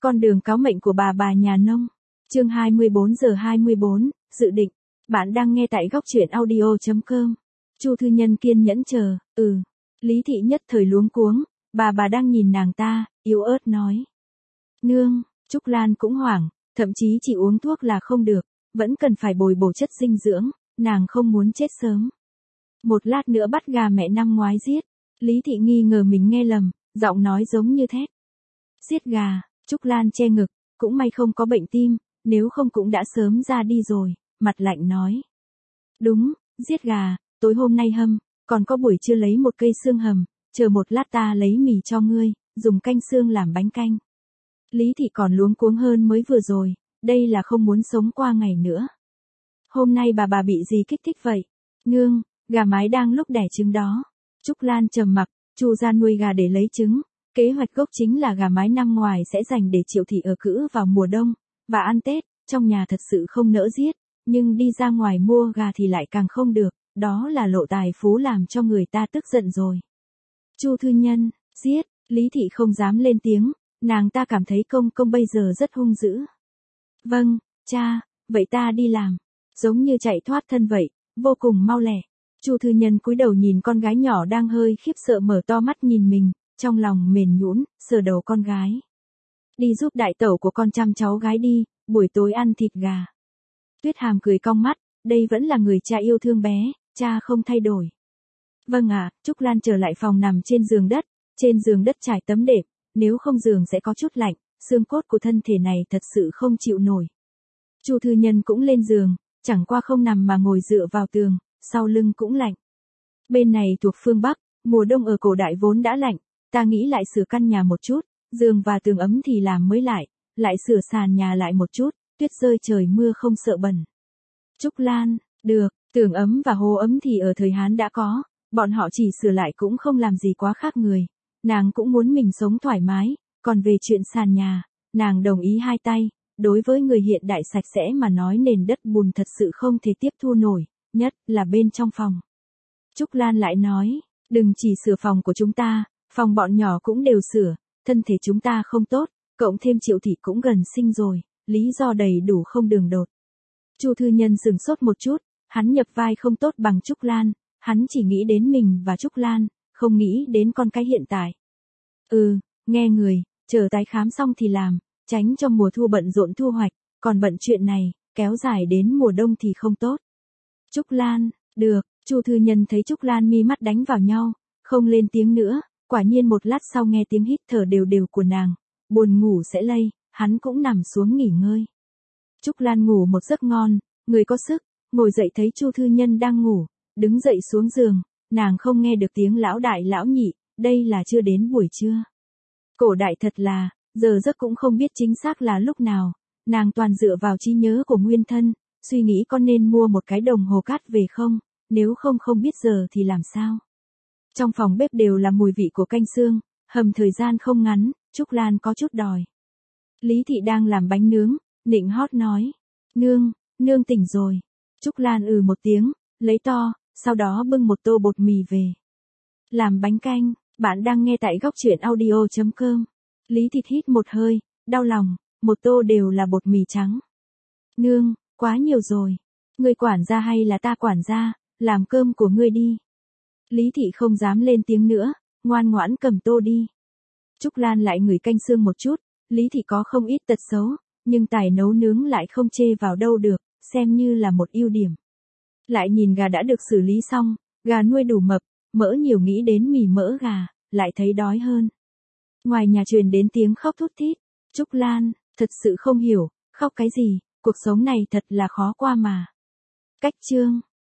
Con đường cáo mệnh của bà nhà nông. Chương 24:24, dự định. Bạn đang nghe tại góc truyện audio.com. Chu Thư Nhân kiên nhẫn chờ. Lý Thị nhất thời luống cuống, bà đang nhìn nàng ta, yếu ớt nói. Nương, Trúc Lan cũng hoảng, thậm chí chỉ uống thuốc là không được, vẫn cần phải bồi bổ chất dinh dưỡng, nàng không muốn chết sớm. Một lát nữa bắt gà mẹ năm ngoái giết. Lý Thị nghi ngờ mình nghe lầm, giọng nói giống như thét. Giết gà, Trúc Lan che ngực, cũng may không có bệnh tim, nếu không cũng đã sớm ra đi rồi, mặt lạnh nói. Đúng, giết gà, tối hôm nay hâm, còn có buổi trưa lấy một cây xương hầm, chờ một lát ta lấy mì cho ngươi, dùng canh xương làm bánh canh. Lý Thị còn luống cuống hơn mới vừa rồi, đây là không muốn sống qua ngày nữa. Hôm nay bà bị gì kích thích vậy? Nương, gà mái đang lúc đẻ trứng đó. Trúc Lan trầm mặc, Chu gia nuôi gà để lấy trứng. Kế hoạch gốc chính là gà mái năm ngoài sẽ dành để Triệu thị ở cữ vào mùa đông, và ăn Tết, trong nhà thật sự không nỡ giết, nhưng đi ra ngoài mua gà thì lại càng không được, đó là lộ tài phú làm cho người ta tức giận rồi. Chu Thư Nhân, giết, Lý Thị không dám lên tiếng, nàng ta cảm thấy công bây giờ rất hung dữ. Vâng, cha, vậy ta đi làm, giống như chạy thoát thân vậy, vô cùng mau lẹ. Chu Thư Nhân cúi đầu nhìn con gái nhỏ đang hơi khiếp sợ mở to mắt nhìn mình. Trong lòng mềm nhũn, sờ đầu con gái. Đi giúp đại tẩu của con chăm cháu gái đi, buổi tối ăn thịt gà. Tuyết Hàm cười cong mắt, đây vẫn là người cha yêu thương bé, cha không thay đổi. Vâng ạ, Trúc Lan trở lại phòng nằm trên giường đất trải tấm đệm, nếu không giường sẽ có chút lạnh, xương cốt của thân thể này thật sự không chịu nổi. Chu Thư Nhân cũng lên giường, chẳng qua không nằm mà ngồi dựa vào tường, sau lưng cũng lạnh. Bên này thuộc phương Bắc, mùa đông ở cổ đại vốn đã lạnh. Ta nghĩ lại sửa căn nhà một chút, giường và tường ấm thì làm mới lại sửa sàn nhà lại một chút, tuyết rơi trời mưa không sợ bẩn. Trúc Lan, được, tường ấm và hồ ấm thì ở thời Hán đã có, bọn họ chỉ sửa lại cũng không làm gì quá khác người. Nàng cũng muốn mình sống thoải mái, còn về chuyện sàn nhà, nàng đồng ý hai tay, đối với người hiện đại sạch sẽ mà nói nền đất bùn thật sự không thể tiếp thu nổi, nhất là bên trong phòng. Trúc Lan lại nói, đừng chỉ sửa phòng của chúng ta. Phòng bọn nhỏ cũng đều sửa, thân thể chúng ta không tốt, cộng thêm Triệu thị cũng gần sinh rồi, lý do đầy đủ không đường đột. Chu Thư Nhân sửng sốt một chút, hắn nhập vai không tốt bằng Trúc Lan, hắn chỉ nghĩ đến mình và Trúc Lan, không nghĩ đến con cái hiện tại. Nghe người, chờ tái khám xong thì làm, tránh cho mùa thu bận rộn thu hoạch, còn bận chuyện này, kéo dài đến mùa đông thì không tốt. Trúc Lan, được, Chu Thư Nhân thấy Trúc Lan mi mắt đánh vào nhau, không lên tiếng nữa. Quả nhiên một lát sau nghe tiếng hít thở đều của nàng, buồn ngủ sẽ lây, hắn cũng nằm xuống nghỉ ngơi. Trúc Lan ngủ một giấc ngon, người có sức, ngồi dậy thấy Chu Thư Nhân đang ngủ, đứng dậy xuống giường, nàng không nghe được tiếng lão đại lão nhị, đây là chưa đến buổi trưa. Cổ đại thật là, giờ giấc cũng không biết chính xác là lúc nào, nàng toàn dựa vào trí nhớ của nguyên thân, suy nghĩ con nên mua một cái đồng hồ cát về không, nếu không biết giờ thì làm sao. Trong phòng bếp đều là mùi vị của canh xương, hầm thời gian không ngắn, Trúc Lan có chút đòi. Lý Thị đang làm bánh nướng, nịnh hót nói. Nương tỉnh rồi. Trúc Lan một tiếng, lấy to, sau đó bưng một tô bột mì về. Làm bánh canh, bạn đang nghe tại góc truyện audio.com. Lý Thị hít một hơi, đau lòng, một tô đều là bột mì trắng. Nương, quá nhiều rồi. Ngươi quản gia hay là ta quản gia, làm cơm của ngươi đi. Lý Thị không dám lên tiếng nữa, ngoan ngoãn cầm tô đi. Trúc Lan lại ngửi canh xương một chút, Lý Thị có không ít tật xấu, nhưng tài nấu nướng lại không chê vào đâu được, xem như là một ưu điểm. Lại nhìn gà đã được xử lý xong, gà nuôi đủ mập, mỡ nhiều nghĩ đến mì mỡ gà, lại thấy đói hơn. Ngoài nhà truyền đến tiếng khóc thút thít, Trúc Lan, thật sự không hiểu, khóc cái gì, cuộc sống này thật là khó qua mà. Cách chương